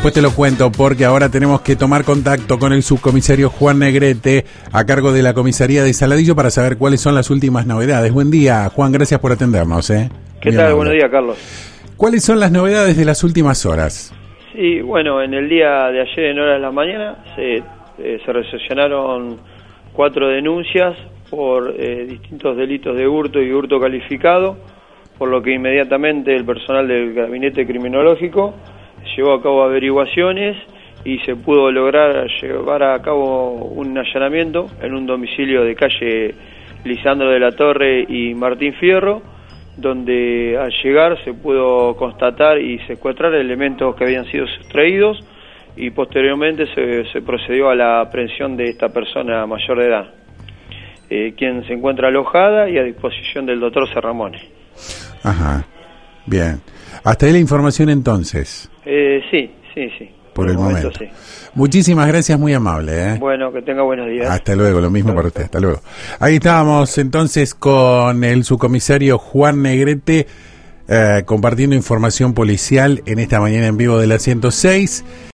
después te lo cuento, porque ahora tenemos que tomar contacto con el subcomisario Juan Negrete, a cargo de la comisaría de Saladillo, para saber cuáles son las últimas novedades. Buen día, Juan, gracias por atendernos. ¿Qué tal? Buenos días, Carlos. ¿Cuáles son las novedades de las últimas horas? Sí, bueno, en el día de ayer, en horas de la mañana, se recepcionaron 4 denuncias por distintos delitos de hurto y hurto calificado, por lo que inmediatamente el personal del gabinete criminológico llevó a cabo averiguaciones y se pudo lograr llevar a cabo un allanamiento en un domicilio de calle Lisandro de la Torre y Martín Fierro, donde al llegar se pudo constatar y secuestrar elementos que habían sido sustraídos, y posteriormente se procedió a la aprehensión de esta persona mayor de edad, quien se encuentra alojada y a disposición del doctor Serramone. Ajá, bien. Hasta ahí la información entonces. Sí. Por el momento. Sí. Muchísimas gracias, muy amable. Bueno, que tenga buenos días. Hasta luego, lo mismo para usted, hasta luego. Ahí estábamos entonces con el subcomisario Juan Negrete, compartiendo información policial en esta mañana en vivo de la 106.